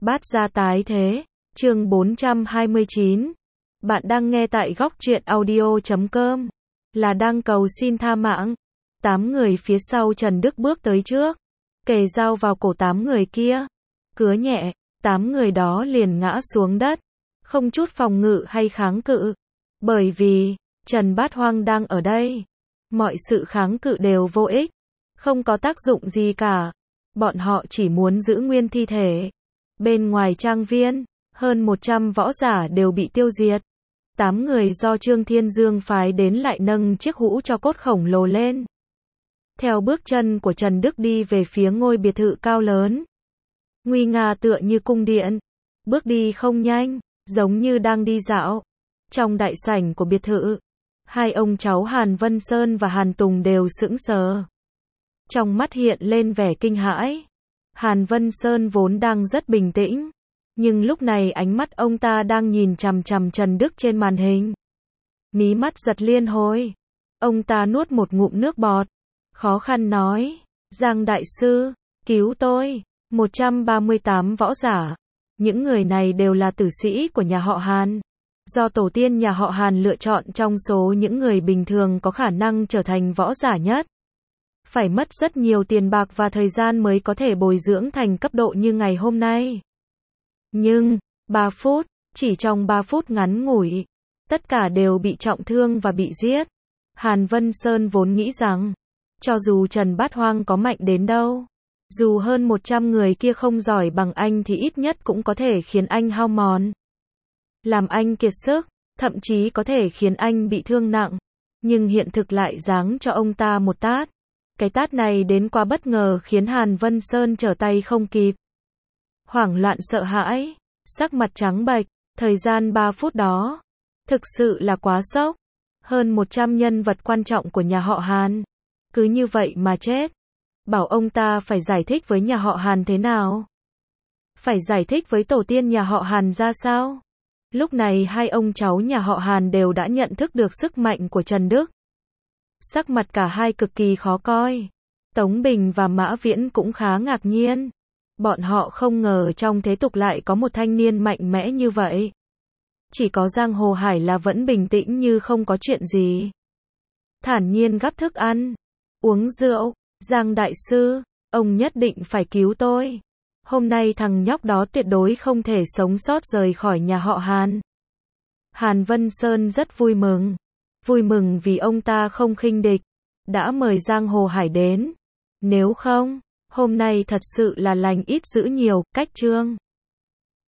Bát gia tái thế, chương 429. Bạn đang nghe tại góc truyện audio.com. Là đang cầu xin tha mạng. 8 người phía sau Trần Đức bước tới trước, kề dao vào cổ 8 người kia. Cứa nhẹ, 8 người đó liền ngã xuống đất, không chút phòng ngự hay kháng cự. Bởi vì, Trần Bát Hoang đang ở đây. Mọi sự kháng cự đều vô ích, không có tác dụng gì cả. Bọn họ chỉ muốn giữ nguyên thi thể. Bên ngoài trang viên, hơn 100 võ giả đều bị tiêu diệt. 8 người do Trương Thiên Dương phái đến lại nâng chiếc hũ cho cốt khổng lồ lên. Theo bước chân của Trần Đức đi về phía ngôi biệt thự cao lớn, nguy nga tựa như cung điện. Bước đi không nhanh, giống như đang đi dạo. Trong đại sảnh của biệt thự, hai ông cháu Hàn Vân Sơn và Hàn Tùng đều sững sờ. Trong mắt hiện lên vẻ kinh hãi. Hàn Vân Sơn vốn đang rất bình tĩnh, nhưng lúc này ánh mắt ông ta đang nhìn chằm chằm Trần Đức trên màn hình. Mí mắt giật liên hồi. Ông ta nuốt một ngụm nước bọt, khó khăn nói, Giang đại sư, cứu tôi. 138 võ giả. Những người này đều là tử sĩ của nhà họ Hàn. Do tổ tiên nhà họ Hàn lựa chọn trong số những người bình thường có khả năng trở thành võ giả nhất. Phải mất rất nhiều tiền bạc và thời gian mới có thể bồi dưỡng thành cấp độ như ngày hôm nay. Nhưng, 3 phút, chỉ trong 3 phút ngắn ngủi, tất cả đều bị trọng thương và bị giết. Hàn Vân Sơn vốn nghĩ rằng, cho dù Trần Bát Hoang có mạnh đến đâu, dù hơn 100 người kia không giỏi bằng anh thì ít nhất cũng có thể khiến anh hao mòn, làm anh kiệt sức, thậm chí có thể khiến anh bị thương nặng. Nhưng hiện thực lại giáng cho ông ta một tát. Cái tát này đến quá bất ngờ khiến Hàn Vân Sơn trở tay không kịp. Hoảng loạn sợ hãi, sắc mặt trắng bệch, thời gian 3 phút đó, thực sự là quá sốc. Hơn 100 nhân vật quan trọng của nhà họ Hàn, cứ như vậy mà chết. Bảo ông ta phải giải thích với nhà họ Hàn thế nào? Phải giải thích với tổ tiên nhà họ Hàn ra sao? Lúc này hai ông cháu nhà họ Hàn đều đã nhận thức được sức mạnh của Trần Đức. Sắc mặt cả hai cực kỳ khó coi. Tống Bình và Mã Viễn cũng khá ngạc nhiên. Bọn họ không ngờ trong thế tục lại có một thanh niên mạnh mẽ như vậy. Chỉ có Giang Hồ Hải là vẫn bình tĩnh như không có chuyện gì. Thản nhiên gắp thức ăn, uống rượu. Giang đại sư, ông nhất định phải cứu tôi. Hôm nay thằng nhóc đó tuyệt đối không thể sống sót rời khỏi nhà họ Hàn. Hàn Vân Sơn rất vui mừng. Vui mừng vì ông ta không khinh địch, đã mời Giang Hồ Hải đến. Nếu không, hôm nay thật sự là lành ít dữ nhiều. Cách chương